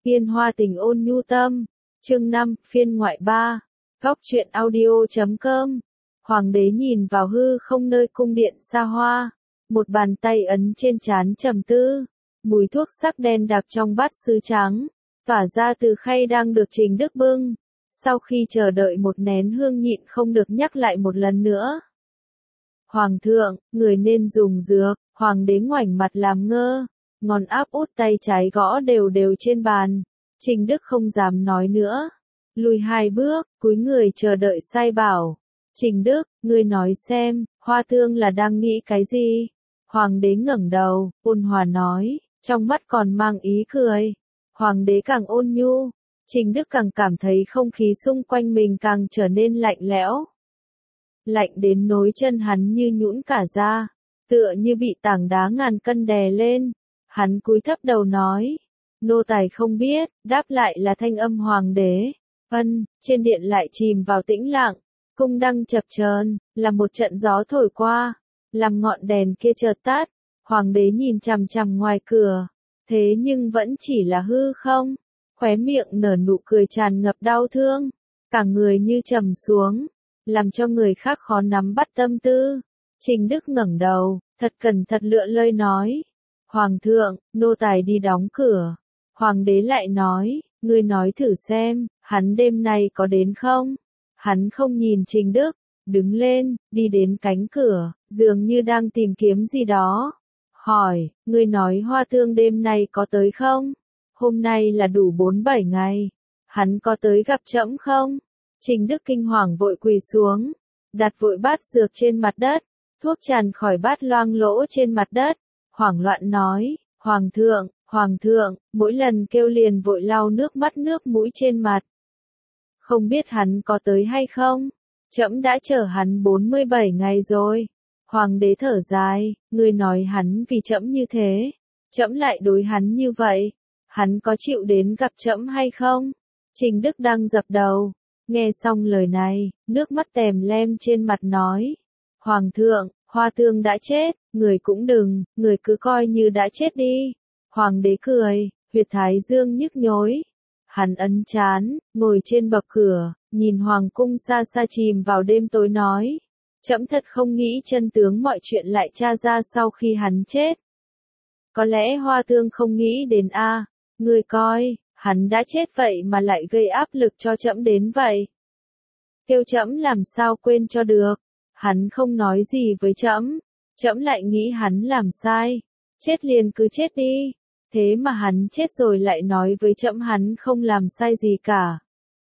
Phiên hoa tình ôn nhu tâm, chương 5, phiên ngoại 3, góc truyện audio.com. Hoàng đế nhìn vào hư không nơi cung điện xa hoa, một bàn tay ấn trên trán trầm tư, mùi thuốc sắc đen đặc trong bát sứ trắng, tỏa ra từ khay đang được Trình Đức bưng. Sau khi chờ đợi một nén hương nhịn không được nhắc lại một lần nữa. Hoàng thượng, người nên dùng dược. Hoàng đế ngoảnh mặt làm ngơ, ngón áp út tay trái gõ đều đều trên bàn. Trình Đức không dám nói nữa, lùi 2 bước, cúi người chờ đợi sai bảo. Trình Đức, ngươi nói xem, Hoa Thương là đang nghĩ cái gì? Hoàng đế ngẩng đầu, ôn hòa nói, trong mắt còn mang ý cười. Hoàng đế càng ôn nhu, Trình Đức càng cảm thấy không khí xung quanh mình càng trở nên lạnh lẽo. Lạnh đến nối chân hắn như nhũn cả ra, tựa như bị tảng đá ngàn cân đè lên. Hắn cúi thấp đầu nói, nô tài không biết, đáp lại là thanh âm hoàng đế. Trên điện lại chìm vào tĩnh lặng, cung đăng chập chờn, là một trận gió thổi qua, làm ngọn đèn kia chợt tắt. Hoàng đế nhìn chằm chằm ngoài cửa, thế nhưng vẫn chỉ là hư không, khóe miệng nở nụ cười tràn ngập đau thương, cả người như trầm xuống, làm cho người khác khó nắm bắt tâm tư. Trình Đức ngẩng đầu, thật cẩn thận lựa lời nói, Hoàng thượng, nô tài đi đóng cửa. Hoàng đế lại nói, ngươi nói thử xem, hắn đêm nay có đến không? Hắn không nhìn Trình Đức, đứng lên, đi đến cánh cửa, dường như đang tìm kiếm gì đó. Hỏi, ngươi nói Hoa Thương đêm nay có tới không? Hôm nay là đủ 4-7 ngày. Hắn có tới gặp trẫm không? Trình Đức kinh hoàng vội quỳ xuống, đặt vội bát dược trên mặt đất, thuốc tràn khỏi bát loang lỗ trên mặt đất, hoảng loạn nói, Hoàng thượng, mỗi lần kêu liền vội lau nước mắt nước mũi trên mặt. Không biết hắn có tới hay không? Trẫm đã chờ hắn 47 ngày rồi. Hoàng đế thở dài, ngươi nói hắn vì trẫm như thế, trẫm lại đối hắn như vậy, hắn có chịu đến gặp trẫm hay không? Trình Đức đang dập đầu, nghe xong lời này, nước mắt tèm lem trên mặt nói, Hoàng thượng, Hoa Thương đã chết, người cũng đừng, người cứ coi như đã chết đi. Hoàng đế cười, huyệt thái dương nhức nhối. Hắn ấn trán, ngồi trên bậc cửa, nhìn hoàng cung xa xa chìm vào đêm tối nói, trẫm thật không nghĩ chân tướng mọi chuyện lại tra ra sau khi hắn chết. Có lẽ Hoa Thương không nghĩ đến người coi, hắn đã chết vậy mà lại gây áp lực cho trẫm đến vậy. Kêu trẫm làm sao quên cho được, hắn không nói gì với trẫm, trẫm lại nghĩ hắn làm sai, chết liền cứ chết đi. Thế mà hắn chết rồi lại nói với trẫm hắn không làm sai gì cả.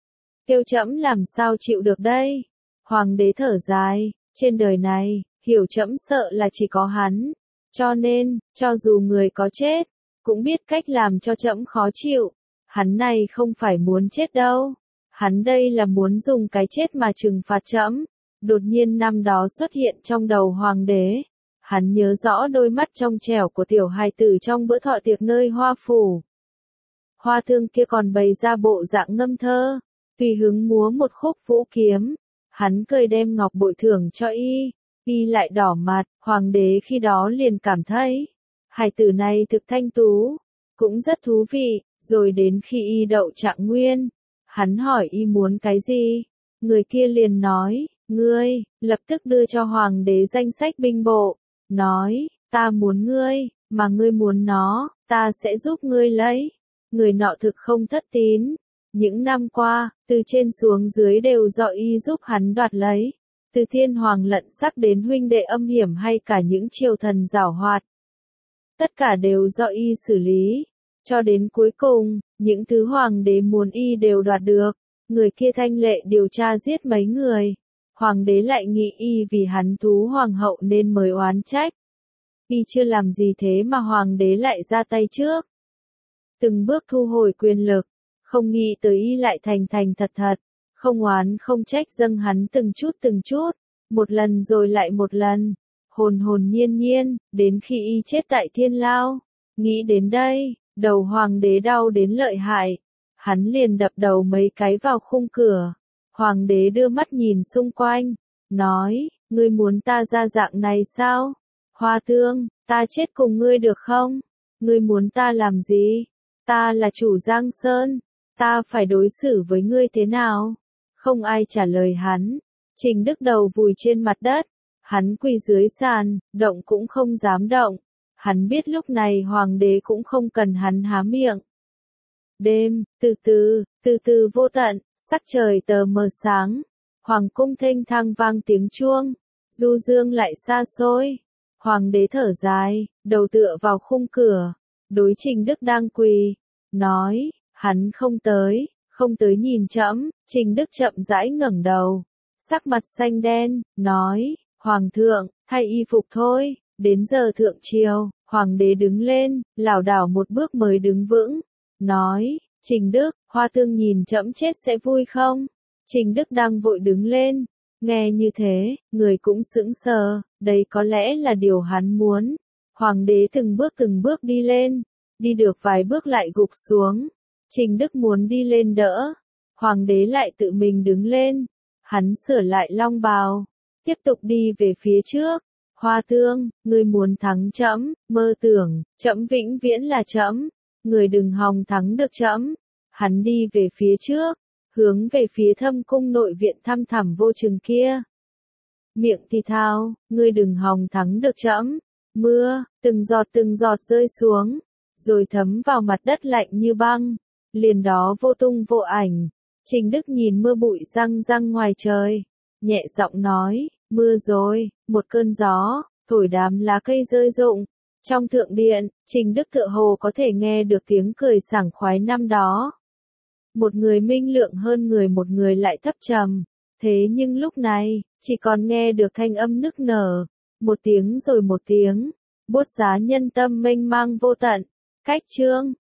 Kêu trẫm làm sao chịu được đây? Hoàng đế thở dài, trên đời này, hiểu trẫm sợ là chỉ có hắn. Cho nên, cho dù người có chết, cũng biết cách làm cho trẫm khó chịu. Hắn này không phải muốn chết đâu. Hắn đây là muốn dùng cái chết mà trừng phạt trẫm. Đột nhiên năm đó xuất hiện trong đầu hoàng đế. Hắn nhớ rõ đôi mắt trong trẻo của tiểu hài tử trong bữa thọ tiệc nơi Hoa phủ. Hoa Thương kia còn bày ra bộ dạng ngâm thơ, tùy hứng múa một khúc vũ kiếm. Hắn cười đem ngọc bội thưởng cho y lại đỏ mặt. Hoàng đế khi đó liền cảm thấy, hài tử này thực thanh tú, cũng rất thú vị. Rồi đến khi y đậu trạng nguyên, hắn hỏi y muốn cái gì, người kia liền nói, ngươi, lập tức đưa cho hoàng đế danh sách binh bộ. Nói, ta muốn ngươi, mà ngươi muốn nó, ta sẽ giúp ngươi lấy. Người nọ thực không thất tín. Những năm qua, từ trên xuống dưới đều do y giúp hắn đoạt lấy. Từ thiên hoàng lận sắc đến huynh đệ âm hiểm hay cả những triều thần giảo hoạt. Tất cả đều do y xử lý. Cho đến cuối cùng, những thứ hoàng đế muốn y đều đoạt được. Người kia thanh lệ điều tra giết mấy người. Hoàng đế lại nghĩ y vì hắn thú hoàng hậu nên mới oán trách. Y chưa làm gì thế mà hoàng đế lại ra tay trước. Từng bước thu hồi quyền lực, không nghĩ tới y lại thành thật thật, không oán không trách dâng hắn từng chút, một lần rồi lại một lần, hồn nhiên, đến khi y chết tại thiên lao. Nghĩ đến đây, đầu hoàng đế đau đến lợi hại, hắn liền đập đầu mấy cái vào khung cửa. Hoàng đế đưa mắt nhìn xung quanh, nói, ngươi muốn ta ra dạng này sao? Hoa Thương, ta chết cùng ngươi được không? Ngươi muốn ta làm gì? Ta là chủ Giang Sơn, ta phải đối xử với ngươi thế nào? Không ai trả lời hắn. Trình Đức đầu vùi trên mặt đất, hắn quỳ dưới sàn, động cũng không dám động. Hắn biết lúc này hoàng đế cũng không cần hắn há miệng. Đêm, từ từ vô tận, sắc trời tờ mờ sáng. Hoàng cung thênh thang vang tiếng chuông, du dương lại xa xôi. Hoàng đế thở dài, đầu tựa vào khung cửa, đối Trình Đức đang quỳ, nói, hắn không tới nhìn trẫm. Trình Đức chậm rãi ngẩng đầu, sắc mặt xanh đen, nói, Hoàng thượng, thay y phục thôi. Đến giờ thượng triều, hoàng đế đứng lên, lảo đảo một bước mới đứng vững, nói, Trình Đức, Hoa Tương nhìn trẫm chết sẽ vui không? Trình Đức đang vội đứng lên, nghe như thế, người cũng sững sờ, đây có lẽ là điều hắn muốn. Hoàng đế từng bước đi lên, đi được vài bước lại gục xuống. Trình Đức muốn đi lên đỡ, hoàng đế lại tự mình đứng lên, hắn sửa lại long bào, tiếp tục đi về phía trước. Hoa Tương, ngươi muốn thắng trẫm, mơ tưởng, trẫm vĩnh viễn là trẫm, người đừng hòng thắng được trẫm. Hắn đi về phía trước, hướng về phía Thâm cung nội viện thăm thẳm vô chừng kia. Miệng thì thào, ngươi đừng hòng thắng được trẫm. Mưa, từng giọt rơi xuống, rồi thấm vào mặt đất lạnh như băng, liền đó vô tung vô ảnh. Trình Đức nhìn mưa bụi răng ngoài trời, nhẹ giọng nói, mưa rồi, một cơn gió, thổi đám lá cây rơi rụng. Trong thượng điện, Trình Đức tựa hồ có thể nghe được tiếng cười sảng khoái năm đó. Một người minh lượng hơn người, một người lại thấp trầm. Thế nhưng lúc này, chỉ còn nghe được thanh âm nức nở, một tiếng rồi một tiếng, buốt giá nhân tâm mênh mang vô tận. Cách chương